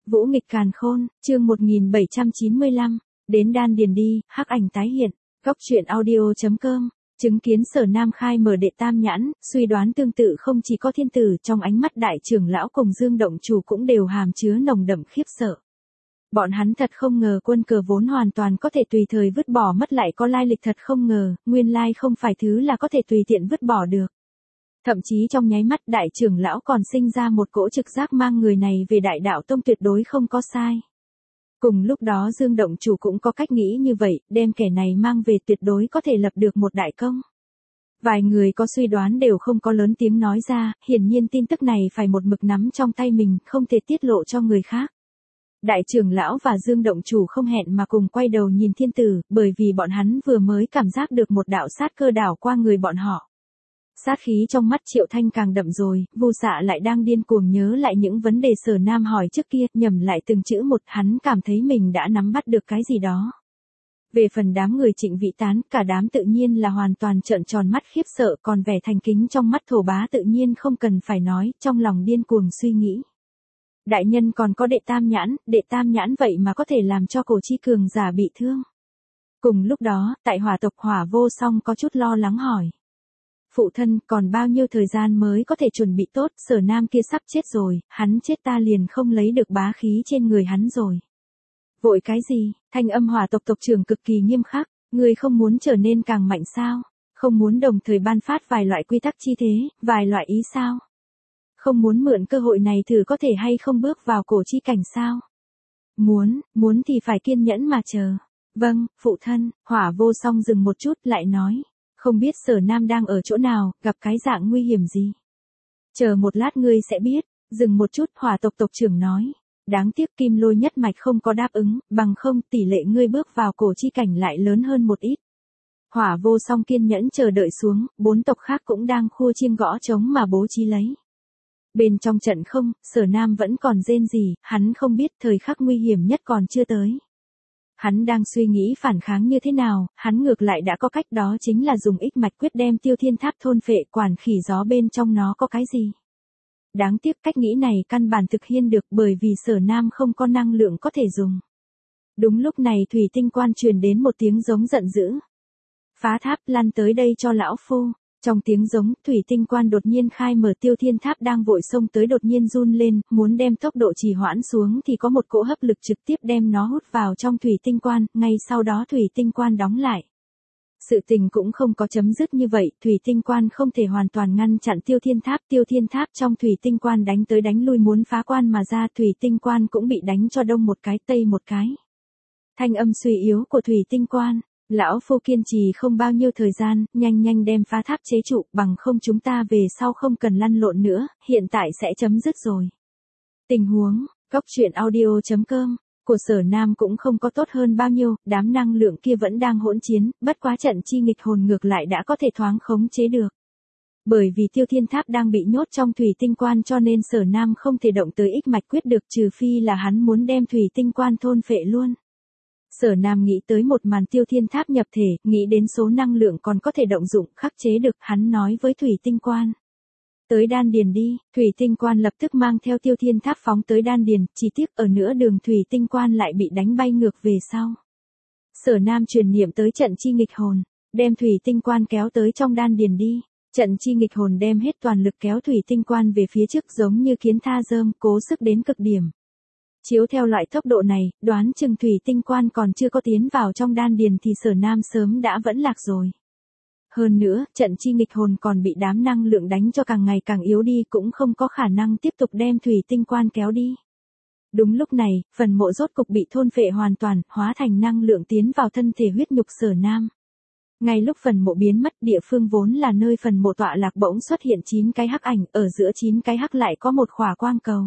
Vũ nghịch càn khôn, chương 1795, đến đan điền đi, hắc ảnh tái hiện, góc truyện audio.com, chứng kiến Sở Nam khai mở đệ tam nhãn, suy đoán tương tự không chỉ có thiên tử, trong ánh mắt đại trưởng lão cùng Dương động chủ cũng đều hàm chứa nồng đậm khiếp sợ. Bọn hắn thật không ngờ quân cờ vốn hoàn toàn có thể tùy thời vứt bỏ mất lại có lai lịch thật không ngờ, nguyên lai không phải thứ là có thể tùy tiện vứt bỏ được. Thậm chí trong nháy mắt đại trưởng lão còn sinh ra một cỗ trực giác mang người này về đại đạo tông tuyệt đối không có sai. Cùng lúc đó Dương động chủ cũng có cách nghĩ như vậy, đem kẻ này mang về tuyệt đối có thể lập được một đại công. Vài người có suy đoán đều không có lớn tiếng nói ra, hiển nhiên tin tức này phải một mực nắm trong tay mình, không thể tiết lộ cho người khác. Đại trưởng lão và Dương động chủ không hẹn mà cùng quay đầu nhìn thiên tử, bởi vì bọn hắn vừa mới cảm giác được một đạo sát cơ đảo qua người bọn họ. Sát khí trong mắt Triệu Thanh càng đậm rồi, Vu Xạ lại đang điên cuồng nhớ lại những vấn đề Sở Nam hỏi trước kia, nhẩm lại từng chữ một, hắn cảm thấy mình đã nắm bắt được cái gì đó. Về phần đám người Trịnh Vĩ Tán, cả đám tự nhiên là hoàn toàn trợn tròn mắt khiếp sợ, còn vẻ thành kính trong mắt Thổ Bá tự nhiên không cần phải nói, trong lòng điên cuồng suy nghĩ. Đại nhân còn có đệ tam nhãn vậy mà có thể làm cho Cổ Chi cường giả bị thương. Cùng lúc đó, tại Hỏa tộc Hỏa Vô Song có chút lo lắng hỏi. Phụ thân, còn bao nhiêu thời gian mới có thể chuẩn bị tốt, Sở Nam kia sắp chết rồi, hắn chết ta liền không lấy được bá khí trên người hắn rồi. Vội cái gì, thanh âm Hỏa tộc tộc trưởng cực kỳ nghiêm khắc, ngươi không muốn trở nên càng mạnh sao, không muốn đồng thời ban phát vài loại quy tắc chi thế, vài loại ý sao. Không muốn mượn cơ hội này thử có thể hay không bước vào cổ chi cảnh sao. Muốn thì phải kiên nhẫn mà chờ. Vâng, phụ thân, Hỏa Vô Song dừng một chút lại nói. Không biết Sở Nam đang ở chỗ nào, gặp cái dạng nguy hiểm gì. Chờ một lát ngươi sẽ biết, dừng một chút Hỏa tộc tộc trưởng nói. Đáng tiếc Kim Lôi nhất mạch không có đáp ứng, bằng không tỷ lệ ngươi bước vào cổ chi cảnh lại lớn hơn một ít. Hỏa Vô Song kiên nhẫn chờ đợi xuống, 4 tộc khác cũng đang khua chiêng gõ trống mà bố trí lấy. Bên trong trận không, Sở Nam vẫn còn rên rỉ, hắn không biết thời khắc nguy hiểm nhất còn chưa tới. Hắn đang suy nghĩ phản kháng như thế nào, hắn ngược lại đã có cách, đó chính là dùng ích mạch quyết đem Tiêu Thiên Tháp thôn phệ, quản khỉ gió bên trong nó có cái gì. Đáng tiếc cách nghĩ này căn bản thực hiện được bởi vì Sở Nam không có năng lượng có thể dùng. Đúng lúc này thủy tinh quan truyền đến một tiếng giống giận dữ. Phá tháp, lăn tới đây cho lão phu. Trong tiếng giống, thủy tinh quan đột nhiên khai mở, Tiêu Thiên Tháp đang vội xông tới đột nhiên run lên, muốn đem tốc độ trì hoãn xuống thì có một cỗ hấp lực trực tiếp đem nó hút vào trong thủy tinh quan, ngay sau đó thủy tinh quan đóng lại. Sự tình cũng không có chấm dứt như vậy, thủy tinh quan không thể hoàn toàn ngăn chặn Tiêu Thiên Tháp trong thủy tinh quan đánh tới đánh lui muốn phá quan mà ra, thủy tinh quan cũng bị đánh cho đông một cái tây một cái. Thanh âm suy yếu của thủy tinh quan. Lão phu kiên trì không bao nhiêu thời gian, nhanh đem phá tháp chế trụ, bằng không chúng ta về sau không cần lăn lộn nữa, hiện tại sẽ chấm dứt rồi. Tình huống, góc truyện audio.com, của Sở Nam cũng không có tốt hơn bao nhiêu, đám năng lượng kia vẫn đang hỗn chiến, bất quá trận chi nghịch hồn ngược lại đã có thể thoáng khống chế được. Bởi vì Tiêu Thiên Tháp đang bị nhốt trong thủy tinh quan cho nên Sở Nam không thể động tới ích mạch quyết được, trừ phi là hắn muốn đem thủy tinh quan thôn phệ luôn. Sở Nam nghĩ tới một màn Tiêu Thiên Tháp nhập thể, nghĩ đến số năng lượng còn có thể động dụng, khắc chế được, hắn nói với thủy tinh quan. Tới đan điền đi, thủy tinh quan lập tức mang theo Tiêu Thiên Tháp phóng tới đan điền, chỉ tiếc ở nửa đường thủy tinh quan lại bị đánh bay ngược về sau. Sở Nam truyền niệm tới trận chi nghịch hồn, đem thủy tinh quan kéo tới trong đan điền đi. Trận chi nghịch hồn đem hết toàn lực kéo thủy tinh quan về phía trước giống như kiến tha rơm, cố sức đến cực điểm. Chiếu theo loại tốc độ này, đoán chừng thủy tinh quan còn chưa có tiến vào trong đan điền thì Sở Nam sớm đã vẫn lạc rồi. Hơn nữa, trận chi nghịch hồn còn bị đám năng lượng đánh cho càng ngày càng yếu đi, cũng không có khả năng tiếp tục đem thủy tinh quan kéo đi. Đúng lúc này, phần mộ rốt cục bị thôn phệ hoàn toàn, hóa thành năng lượng tiến vào thân thể huyết nhục Sở Nam. Ngay lúc phần mộ biến mất, địa phương vốn là nơi phần mộ tọa lạc bỗng xuất hiện 9 cái hắc ảnh, ở giữa 9 cái hắc lại có một khỏa quang cầu.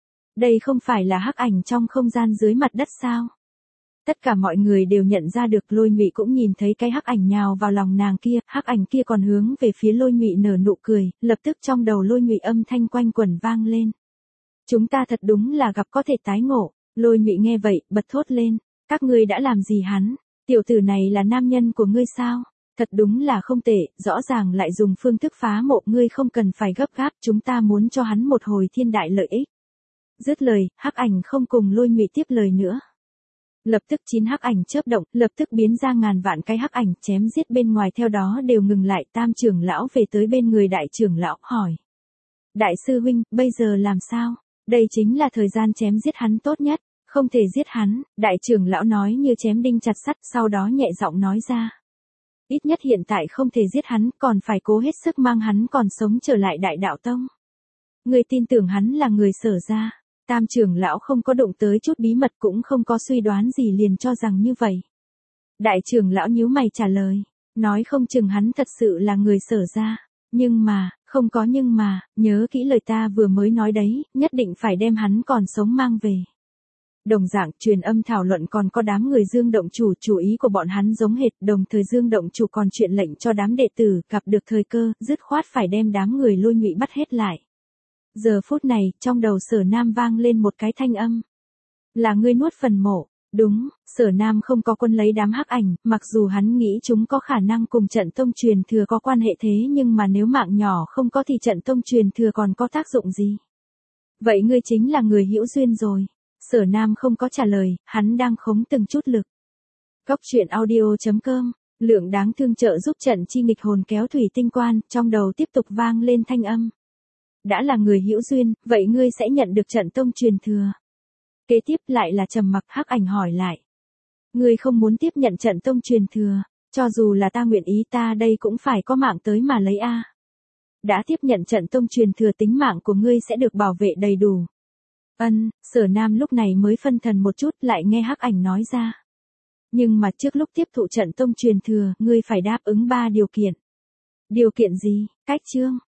Đây không phải là hắc ảnh trong không gian dưới mặt đất sao? Tất cả mọi người đều nhận ra được, Lôi Mị cũng nhìn thấy cái hắc ảnh nhào vào lòng nàng kia, hắc ảnh kia còn hướng về phía Lôi Mị nở nụ cười, lập tức trong đầu Lôi Mị âm thanh quanh quẩn vang lên. Chúng ta thật đúng là gặp có thể tái ngộ, Lôi Mị nghe vậy, bật thốt lên, các ngươi đã làm gì hắn? Tiểu tử này là nam nhân của ngươi sao? Thật đúng là không tệ, rõ ràng lại dùng phương thức phá mộ, ngươi không cần phải gấp gáp, chúng ta muốn cho hắn một hồi thiên đại lợi ích. Dứt lời, hắc ảnh không cùng Lôi Ngụy tiếp lời nữa. Lập tức 9 hắc ảnh chớp động, lập tức biến ra ngàn vạn cái hắc ảnh chém giết bên ngoài, theo đó đều ngừng lại. Tam trưởng lão về tới bên người đại trưởng lão, hỏi. Đại sư huynh, bây giờ làm sao? Đây chính là thời gian chém giết hắn tốt nhất, không thể giết hắn, đại trưởng lão nói như chém đinh chặt sắt, sau đó nhẹ giọng nói ra. Ít nhất hiện tại không thể giết hắn, còn phải cố hết sức mang hắn còn sống trở lại Đại Đạo Tông. Người tin tưởng hắn là người Sở gia. Tam trưởng lão không có đụng tới chút bí mật, cũng không có suy đoán gì, liền cho rằng như vậy. Đại trưởng lão nhíu mày trả lời, nói không chừng hắn thật sự là người Sở gia. Nhưng mà, không có nhưng mà, nhớ kỹ lời ta vừa mới nói đấy, nhất định phải đem hắn còn sống mang về. Đồng dạng, truyền âm thảo luận còn có đám người Dương động chủ, chủ ý của bọn hắn giống hệt, đồng thời Dương động chủ còn truyền lệnh cho đám đệ tử, gặp được thời cơ, dứt khoát phải đem đám người Lôi Ngụy bắt hết lại. Giờ phút này, trong đầu Sở Nam vang lên một cái thanh âm. Là ngươi nuốt phần mộ. Đúng, Sở Nam không có quân lấy đám hắc ảnh, mặc dù hắn nghĩ chúng có khả năng cùng trận tông truyền thừa có quan hệ, thế nhưng mà nếu mạng nhỏ không có thì trận tông truyền thừa còn có tác dụng gì? Vậy ngươi chính là người hữu duyên rồi. Sở Nam không có trả lời, hắn đang khống từng chút lực. Góc truyện audio.com, lượng đáng thương trợ giúp trận chi nghịch hồn kéo thủy tinh quan, trong đầu tiếp tục vang lên thanh âm. Đã là người hữu duyên, vậy ngươi sẽ nhận được trận tông truyền thừa. Kế tiếp lại là trầm mặc, hắc ảnh hỏi lại. Ngươi không muốn tiếp nhận trận tông truyền thừa, cho dù là ta nguyện ý, ta đây cũng phải có mạng tới mà lấy a. Đã tiếp nhận trận tông truyền thừa, tính mạng của ngươi sẽ được bảo vệ đầy đủ. Sở Nam lúc này mới phân thần một chút, lại nghe hắc ảnh nói ra. Nhưng mà trước lúc tiếp thụ trận tông truyền thừa, ngươi phải đáp ứng 3 điều kiện. Điều kiện gì? Cách chương.